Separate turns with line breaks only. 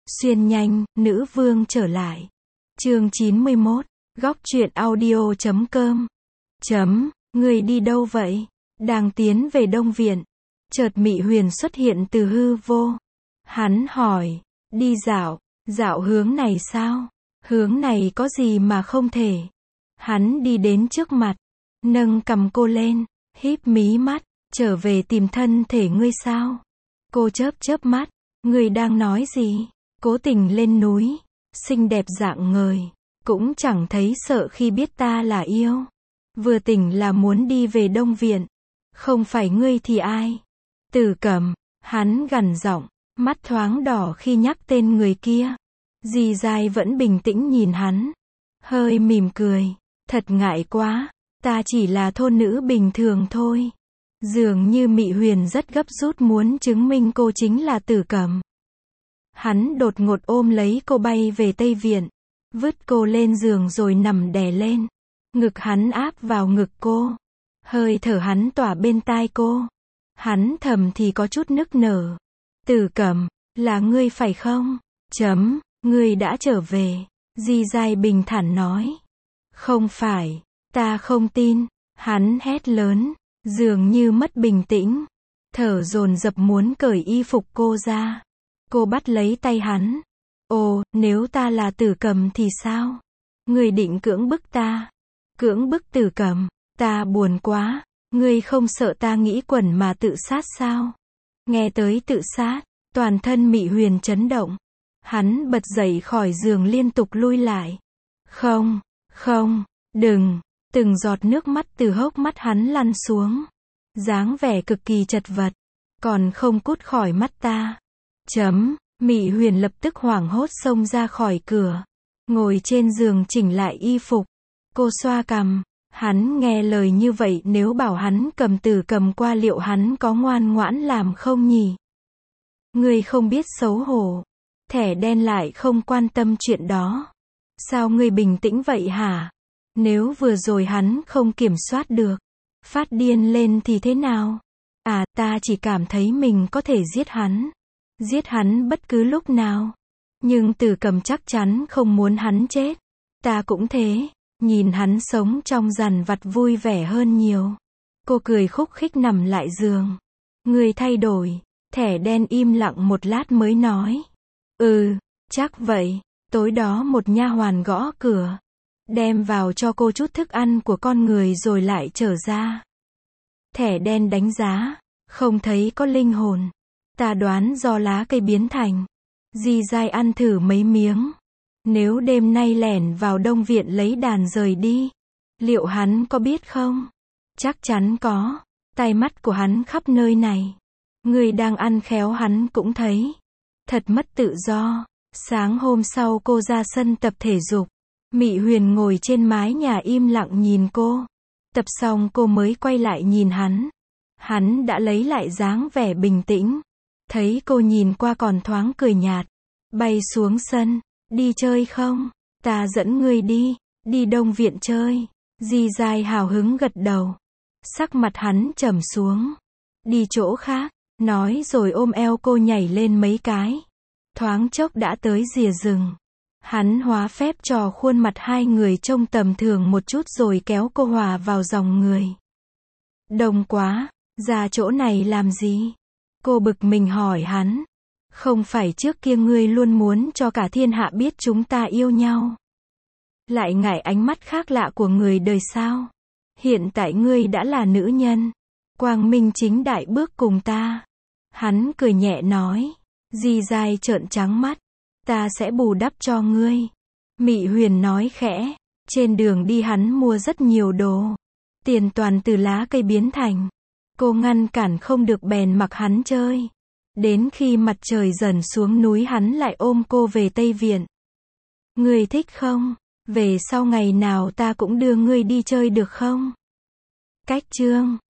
Xuyên nhanh, nữ vương trở lại. Chương 91, góc truyện audio.com. Người đi đâu vậy? Đang tiến về Đông Viện. Chợt Mị Huyền xuất hiện từ hư vô. Hắn hỏi, đi dạo, dạo hướng này sao? Hướng này có gì mà không thể? Hắn đi đến trước mặt, nâng cầm cô lên, híp mí mắt, trở về tìm thân thể ngươi sao? Cô chớp chớp mắt, ngươi đang nói gì? Cố tình lên núi, xinh đẹp rạng ngời, cũng chẳng thấy sợ khi biết ta là yêu. Vừa tỉnh là muốn đi về Đông Viện, không phải ngươi thì ai? Tử Cẩm, hắn gằn giọng, mắt thoáng đỏ khi nhắc tên người kia. Di Giai vẫn bình tĩnh nhìn hắn, hơi mỉm cười, thật ngại quá, ta chỉ là thôn nữ bình thường thôi. Dường như Mị Huyền rất gấp rút muốn chứng minh cô chính là Tử Cẩm. Hắn đột ngột ôm lấy cô bay về Tây Viện, vứt cô lên giường rồi nằm đè lên. Ngực hắn áp vào ngực cô, hơi thở hắn tỏa bên tai cô. Hắn thầm thì có chút nức nở. Tử Cẩm, là ngươi phải không? Ngươi đã trở về. Di Giai bình thản nói. Không phải, ta không tin. Hắn hét lớn, dường như mất bình tĩnh, thở dồn dập muốn cởi y phục cô ra. Cô bắt lấy tay hắn. Ồ, nếu ta là Tử Cẩm thì sao? Ngươi định cưỡng bức ta? Cưỡng bức Tử Cẩm, ta buồn quá. Ngươi không sợ ta nghĩ quẩn mà tự sát sao? Nghe tới tự sát, toàn thân Mị Huyền chấn động. Hắn bật dậy khỏi giường liên tục lui lại. Không, đừng. Từng giọt nước mắt từ hốc mắt hắn lăn xuống. Dáng vẻ cực kỳ chật vật. Còn không cút khỏi mắt ta. Mị Huyền lập tức hoảng hốt xông ra khỏi cửa. Ngồi trên giường chỉnh lại y phục. Cô xoa cằm. Hắn nghe lời như vậy nếu bảo hắn cầm Tử Cẩm qua liệu hắn có ngoan ngoãn làm không nhỉ? Ngươi không biết xấu hổ. Thẻ đen lại không quan tâm chuyện đó. Sao ngươi bình tĩnh vậy hả? Nếu vừa rồi hắn không kiểm soát được, phát điên lên thì thế nào? À, ta chỉ cảm thấy mình có thể giết hắn. Giết hắn bất cứ lúc nào. Nhưng Tử Cẩm chắc chắn không muốn hắn chết. Ta cũng thế. Nhìn hắn sống trong dằn vặt vui vẻ hơn nhiều. Cô cười khúc khích nằm lại giường. Người thay đổi. Thẻ đen im lặng một lát mới nói. Chắc vậy. Tối đó một nha hoàn gõ cửa. Đem vào cho cô chút thức ăn của con người rồi lại trở ra. Thẻ đen đánh giá. Không thấy có linh hồn. Ta đoán do lá cây biến thành. Di Giai ăn thử mấy miếng. Nếu đêm nay lẻn vào Đông Viện lấy đàn rời đi, liệu hắn có biết không? Chắc chắn có. Tai mắt của hắn khắp nơi này. Người đang ăn khéo hắn cũng thấy. Thật mất tự do. Sáng hôm sau cô ra sân tập thể dục. Mị Huyền ngồi trên mái nhà im lặng nhìn cô. Tập xong cô mới quay lại nhìn hắn. Hắn đã lấy lại dáng vẻ bình tĩnh. Thấy cô nhìn qua còn thoáng cười nhạt. Bay xuống sân. Đi chơi không? Ta dẫn ngươi đi. Đi Đông Viện chơi. Di Giai hào hứng gật đầu. Sắc mặt hắn trầm xuống. Đi chỗ khác. Nói rồi ôm eo cô nhảy lên mấy cái. Thoáng chốc đã tới rìa rừng. Hắn hóa phép cho khuôn mặt hai người trông tầm thường một chút rồi kéo cô hòa vào dòng người. Đông quá. Ra chỗ này làm gì? Cô bực mình hỏi hắn. Không phải trước kia ngươi luôn muốn cho cả thiên hạ biết chúng ta yêu nhau. Lại ngại ánh mắt khác lạ của người đời sao? Hiện tại ngươi đã là nữ nhân. Quang minh chính đại bước cùng ta. Hắn cười nhẹ nói. Di Giai trợn trắng mắt. Ta sẽ bù đắp cho ngươi. Mị Huyền nói khẽ. Trên đường đi hắn mua rất nhiều đồ. Tiền toàn từ lá cây biến thành. Cô ngăn cản không được bèn mặc hắn chơi. Đến khi mặt trời dần xuống núi hắn lại ôm cô về Tây Viện. Ngươi thích không? Về sau ngày nào ta cũng đưa ngươi đi chơi được không? Cách chương